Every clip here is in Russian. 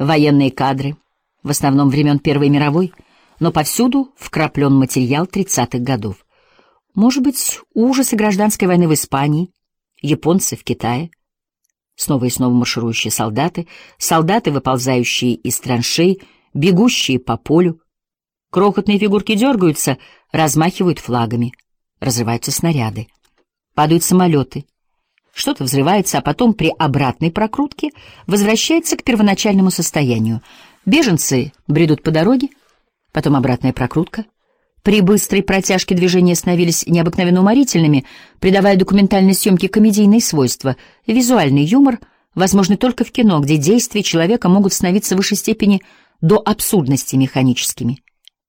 Военные кадры, в основном времен Первой мировой, но повсюду вкраплен материал 30-х годов. Может быть, ужасы гражданской войны в Испании, японцы в Китае, снова и снова марширующие солдаты, солдаты, выползающие из траншей, бегущие по полю. Крохотные фигурки дергаются, размахивают флагами, разрываются снаряды, падают самолеты. Что-то взрывается, а потом при обратной прокрутке возвращается к первоначальному состоянию. Беженцы бредут по дороге, потом обратная прокрутка. При быстрой протяжке движения становились необыкновенно уморительными, придавая документальной съемке комедийные свойства. Визуальный юмор возможен только в кино, где действия человека могут становиться в высшей степени до абсурдности механическими.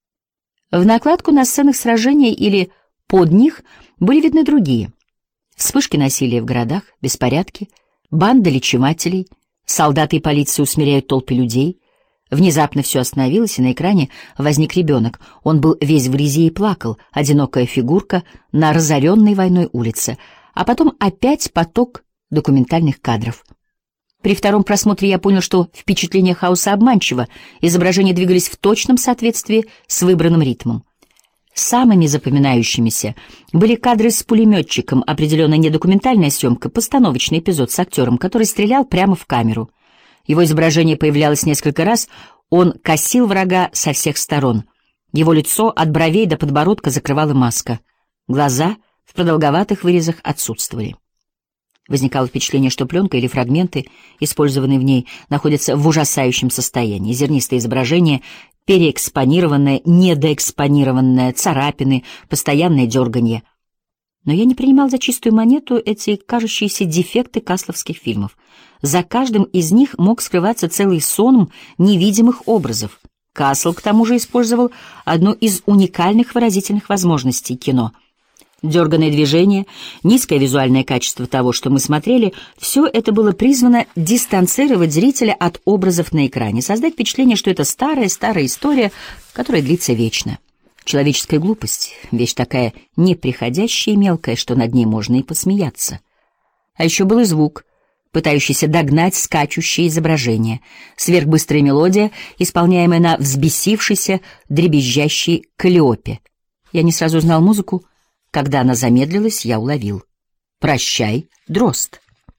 В накладку на сценах сражения или под них были видны другие. Вспышки насилия в городах, беспорядки, банды личевателей, солдаты и полиция усмиряют толпы людей. Внезапно все остановилось, и на экране возник ребенок. Он был весь в грязи и плакал, одинокая фигурка на разоренной войной улице. А потом опять поток документальных кадров. При втором просмотре я понял, что впечатление хаоса обманчиво, изображения двигались в точном соответствии с выбранным ритмом. Самыми запоминающимися были кадры с пулеметчиком, определенно не документальная съемка, постановочный эпизод с актером, который стрелял прямо в камеру. Его изображение появлялось несколько раз, он косил врага со всех сторон. Его лицо от бровей до подбородка закрывала маска. Глаза в продолговатых вырезах отсутствовали. Возникало впечатление, что пленка или фрагменты, использованные в ней, находятся в ужасающем состоянии. Зернистое изображение, переэкспонированное, недоэкспонированное, царапины, постоянное дерганье. Но я не принимал за чистую монету эти кажущиеся дефекты касловских фильмов. За каждым из них мог скрываться целый сон невидимых образов. Касл, к тому же, использовал одну из уникальных выразительных возможностей кино. Дерганное движение, низкое визуальное качество того, что мы смотрели, все это было призвано дистанцировать зрителя от образов на экране, создать впечатление, что это старая история, которая длится вечно. Человеческая глупость — вещь такая неприходящая и мелкая, что над ней можно и посмеяться. А еще был и звук, пытающийся догнать скачущее изображение, сверхбыстрая мелодия, исполняемая на взбесившейся, дребезжащей каллиопе. Я не сразу узнал музыку. Когда она замедлилась, я уловил. «Прощай, дрозд».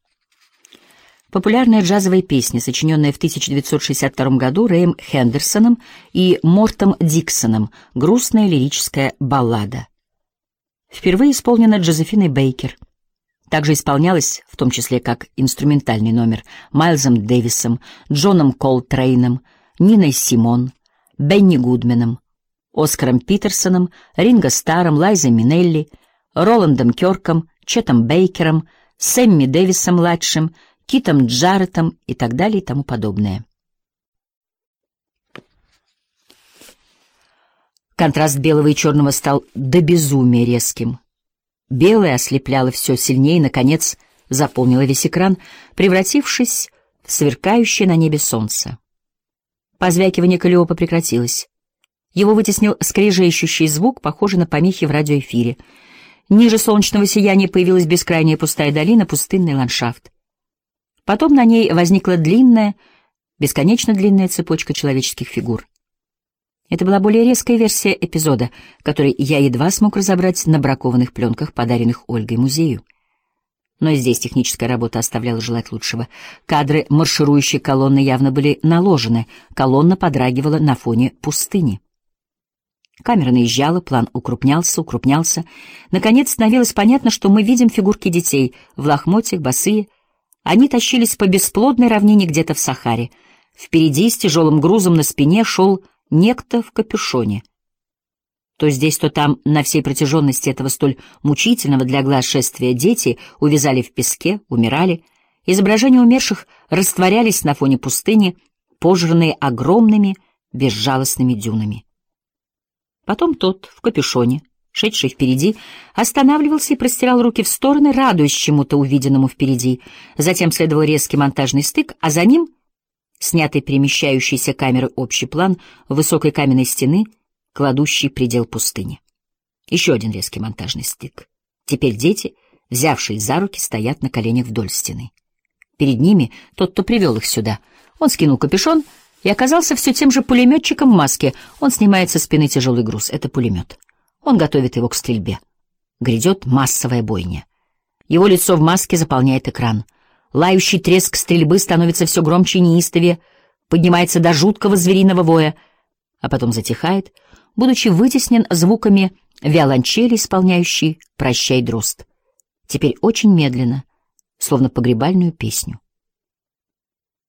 Популярная джазовая песня, сочиненная в 1962 году Рэем Хендерсоном и Мортом Диксоном, грустная лирическая баллада. Впервые исполнена Джозефиной Бейкер. Также исполнялась, в том числе как инструментальный номер, Майлзом Дэвисом, Джоном Колтрейном, Ниной Симон, Бенни Гудменом, Оскаром Питерсоном, Ринго Старром, Лайзой Минелли, Роландом Кёрком, Четом Бейкером, Сэмми Дэвисом-младшим, Китом Джареттом и так далее и тому подобное. Контраст белого и черного стал до безумия резким. Белое ослепляло все сильнее и, наконец, заполнило весь экран, превратившись в сверкающее на небе солнце. Позвякивание каллиопы прекратилось. Его вытеснил скрежещущий звук, похожий на помехи в радиоэфире. Ниже солнечного сияния появилась бескрайняя пустая долина, пустынный ландшафт. Потом на ней возникла длинная, бесконечно длинная цепочка человеческих фигур. Это была более резкая версия эпизода, который я едва смог разобрать на бракованных пленках, подаренных Ольгой музею. Но и здесь техническая работа оставляла желать лучшего. Кадры марширующей колонны явно были наложены, колонна подрагивала на фоне пустыни. Камера наезжала, план укрупнялся. Наконец становилось понятно, что мы видим фигурки детей в лохмотьях, босые. Они тащились по бесплодной равнине где-то в Сахаре. Впереди с тяжелым грузом на спине шел некто в капюшоне. То здесь, то там, на всей протяженности этого столь мучительного для глаз шествия, дети увязали в песке, умирали. Изображения умерших растворялись на фоне пустыни, пожранные огромными безжалостными дюнами. Потом тот в капюшоне, шедший впереди, останавливался и простирал руки в стороны, радуясь чему-то увиденному впереди. Затем следовал резкий монтажный стык, а за ним, снятый перемещающейся камерой общий план высокой каменной стены, кладущий предел пустыни. Еще один резкий монтажный стык. Теперь дети, взявшие за руки, стоят на коленях вдоль стены. Перед ними тот, кто привел их сюда. Он скинул капюшон, и оказался все тем же пулеметчиком в маске. Он снимает со спины тяжелый груз. Это пулемет. Он готовит его к стрельбе. Грядет массовая бойня. Его лицо в маске заполняет экран. Лающий треск стрельбы становится все громче и неистовее, поднимается до жуткого звериного воя, а потом затихает, будучи вытеснен звуками виолончели, исполняющей «Прощай, дрозд». Теперь очень медленно, словно погребальную песню.